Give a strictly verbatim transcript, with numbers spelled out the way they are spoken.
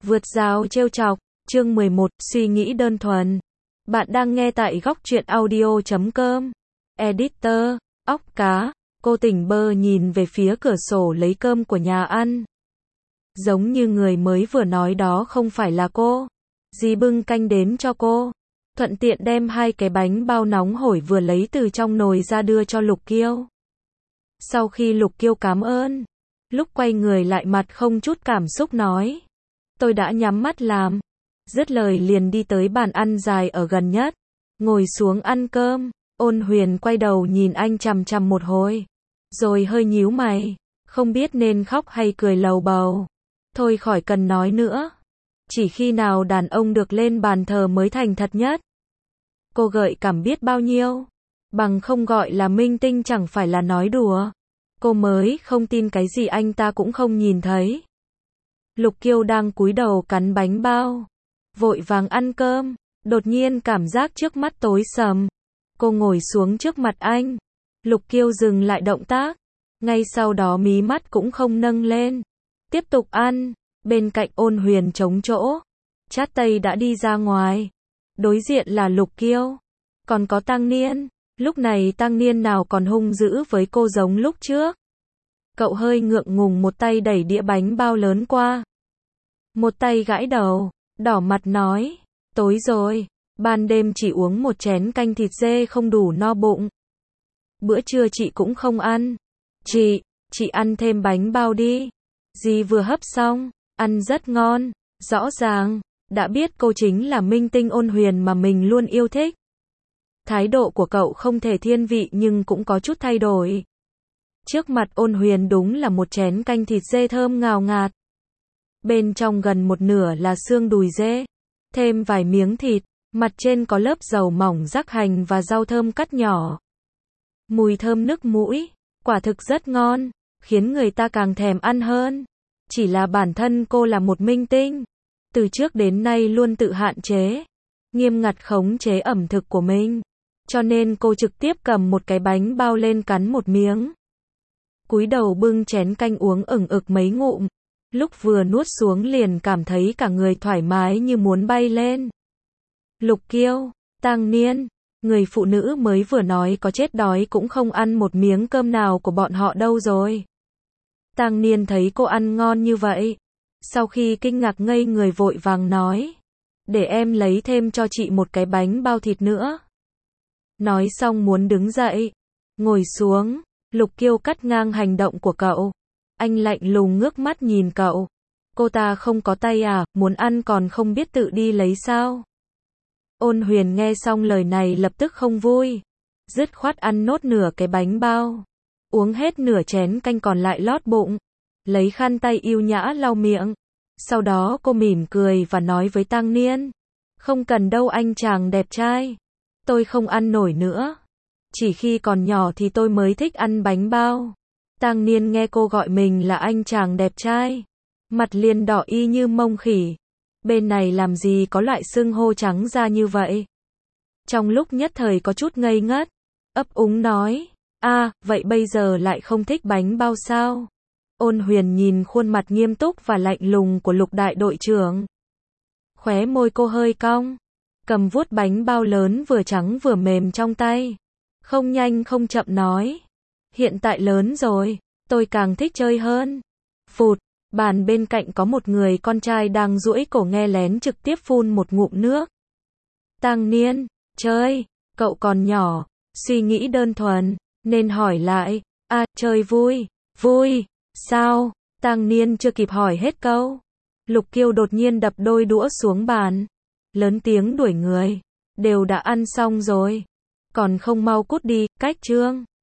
Vượt rào trêu chọc, chương mười một, suy nghĩ đơn thuần. Bạn đang nghe tại góc truyện audio chấm com. Editor, óc cá, cô tỉnh bơ nhìn về phía cửa sổ lấy cơm của nhà ăn. Giống như người mới vừa nói đó không phải là cô. Dì bưng canh đến cho cô. Thuận tiện đem hai cái bánh bao nóng hổi vừa lấy từ trong nồi ra đưa cho Lục Kiêu. Sau khi Lục Kiêu cảm ơn, lúc quay người lại mặt không chút cảm xúc nói. Tôi đã nhắm mắt làm. Dứt lời liền đi tới bàn ăn dài ở gần nhất. Ngồi xuống ăn cơm. Ôn Huyền quay đầu nhìn anh chằm chằm một hồi. Rồi hơi nhíu mày. Không biết nên khóc hay cười lầu bầu. Thôi khỏi cần nói nữa. Chỉ khi nào đàn ông được lên bàn thờ mới thành thật nhất. Cô gợi cảm biết bao nhiêu. Bằng không gọi là minh tinh chẳng phải là nói đùa. Cô mới không tin cái gì anh ta cũng không nhìn thấy. Lục Kiêu đang cúi đầu cắn bánh bao. Vội vàng ăn cơm. Đột nhiên cảm giác trước mắt tối sầm. Cô ngồi xuống trước mặt anh. Lục Kiêu dừng lại động tác. Ngay sau đó mí mắt cũng không nâng lên. Tiếp tục ăn. Bên cạnh Ôn Huyền trống chỗ. Chát Tây đã đi ra ngoài. Đối diện là Lục Kiêu. Còn có Tăng Niên. Lúc này Tăng Niên nào còn hung dữ với cô giống lúc trước. Cậu hơi ngượng ngùng một tay đẩy đĩa bánh bao lớn qua. Một tay gãi đầu. Đỏ mặt nói. Tối rồi. Ban đêm chỉ uống một chén canh thịt dê không đủ no bụng. Bữa trưa chị cũng không ăn. Chị, chị ăn thêm bánh bao đi. Dì vừa hấp xong. Ăn rất ngon. Rõ ràng. Đã biết cô chính là minh tinh Ôn Huyền mà mình luôn yêu thích. Thái độ của cậu không thể thiên vị nhưng cũng có chút thay đổi. Trước mặt Ôn Huyền đúng là một chén canh thịt dê thơm ngào ngạt. Bên trong gần một nửa là xương đùi dê. Thêm vài miếng thịt. Mặt trên có lớp dầu mỏng rắc hành và rau thơm cắt nhỏ. Mùi thơm nức mũi. Quả thực rất ngon. Khiến người ta càng thèm ăn hơn. Chỉ là bản thân cô là một minh tinh. Từ trước đến nay luôn tự hạn chế. Nghiêm ngặt khống chế ẩm thực của mình. Cho nên cô trực tiếp cầm một cái bánh bao lên cắn một miếng. Cúi đầu bưng chén canh uống ửng ực mấy ngụm. Lúc vừa nuốt xuống liền cảm thấy cả người thoải mái như muốn bay lên. Lục Kiêu, Tăng Niên, người phụ nữ mới vừa nói có chết đói cũng không ăn một miếng cơm nào của bọn họ đâu rồi. Tăng Niên thấy cô ăn ngon như vậy. Sau khi kinh ngạc ngây người vội vàng nói. Để em lấy thêm cho chị một cái bánh bao thịt nữa. Nói xong muốn đứng dậy. Ngồi xuống. Lục Kiêu cắt ngang hành động của cậu. Anh lạnh lùng ngước mắt nhìn cậu. Cô ta không có tay à, muốn ăn còn không biết tự đi lấy sao? Ôn Huyền nghe xong lời này lập tức không vui. Dứt khoát ăn nốt nửa cái bánh bao. Uống hết nửa chén canh còn lại lót bụng. Lấy khăn tay yêu nhã lau miệng. Sau đó cô mỉm cười và nói với Tăng Niên. Không cần đâu anh chàng đẹp trai. Tôi không ăn nổi nữa. Chỉ khi còn nhỏ thì tôi mới thích ăn bánh bao. Tăng Niên nghe cô gọi mình là anh chàng đẹp trai. Mặt liền đỏ y như mông khỉ. Bên này làm gì có loại xưng hô trắng ra như vậy. Trong lúc nhất thời có chút ngây ngất. Ấp úng nói. À, vậy bây giờ lại không thích bánh bao sao? Ôn Huyền nhìn khuôn mặt nghiêm túc và lạnh lùng của Lục đại đội trưởng. Khóe môi cô hơi cong. Cầm vuốt bánh bao lớn vừa trắng vừa mềm trong tay. Không nhanh không chậm nói. Hiện tại lớn rồi, tôi càng thích chơi hơn. Phụt, bàn bên cạnh có một người con trai đang duỗi cổ nghe lén trực tiếp phun một ngụm nước. Tăng Niên, chơi, cậu còn nhỏ, suy nghĩ đơn thuần, nên hỏi lại. À, chơi vui, vui, sao? Tăng Niên chưa kịp hỏi hết câu. Lục Kiêu đột nhiên đập đôi đũa xuống bàn. Lớn tiếng đuổi người. Đều đã ăn xong rồi. Còn không mau cút đi, cách chương.